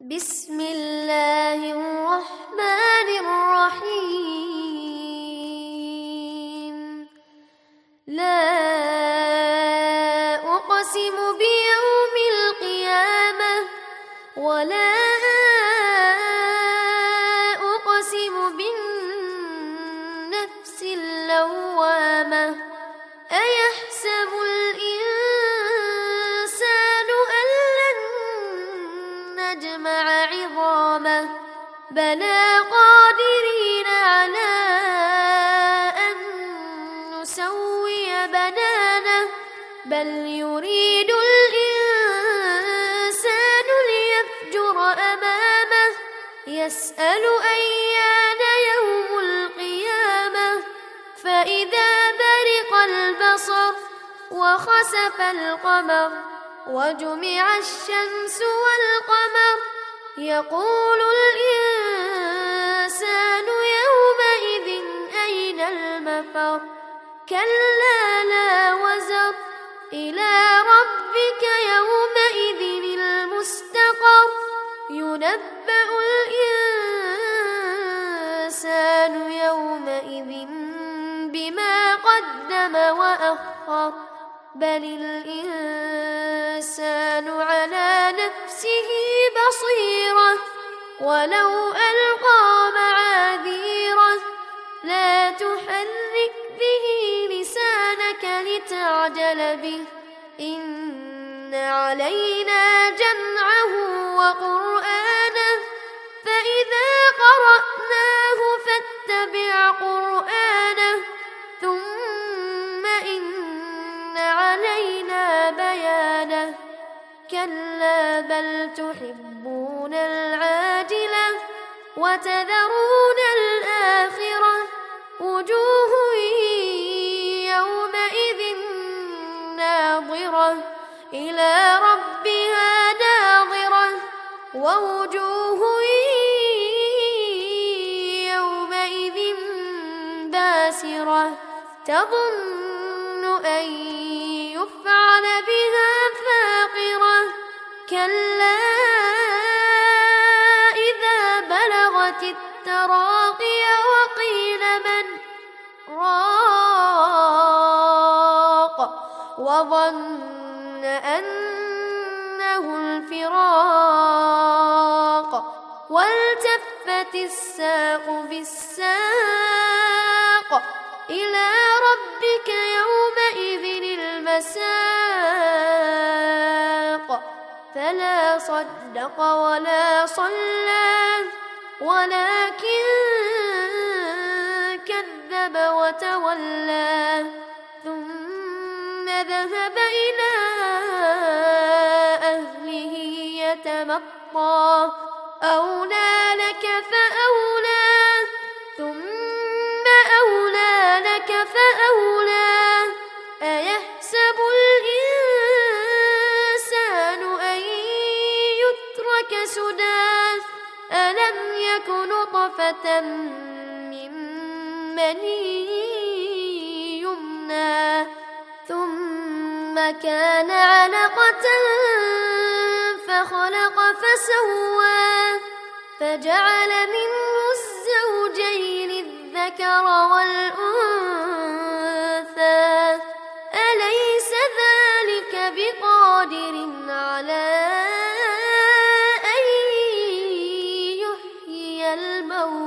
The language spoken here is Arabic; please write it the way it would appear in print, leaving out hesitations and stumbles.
بسم الله الرحمن الرحيم. لا أقسم بيوم القيامة ولا أقسم بالنفس اللوامة. أيحسب الإنسان أن لن نجمع عظامه بلى قادرين على أن نسوي بنانه بل يريد الإنسان ليفجر أمامه يسأل أيان يوم القيامة فإذا برق البصر وخسف القمر وجمع الشمس والقمر يقول الإنسان يومئذ أين المفر كلا لا وزر إلى ربك يومئذ المستقر ينبأ الإنسان يومئذ بما قدم وأخر بل الإنسان على نفسه بصيرة ولو ألقى معاذيره لا تحرك به لسانك لتعجل به إن علينا جمعه وقرآنه فإذا قرأناه فاتبع قرآنه ثم إن علينا بيانه كلا بل تحبون العاجلة وتذرون الآخرة وجوه يومئذ ناظرة إلى ربها ناظرة ووجوه يومئذ باسرة تظن أن يفعل بها فاقرة كلا إذا بلغت التراقي وقيل من راق وظن أنه الفراق والتفت الساق بالساق إلى ربك يومئذ المساق فلا صدق ولا صلى ولكن كذب وتولى ثم ذهب إلى أهله يتمطى أولى لك فأولى ثم أولى لك فأولى أيحسب الإنسان أن يترك سدى ألم يك نطفة من مني يمنى ثم كان علقة فخلق فسوى فجعل منه الزوجين الذكر والأنثى أليس ذلك بقادر على أن يحيي الموتى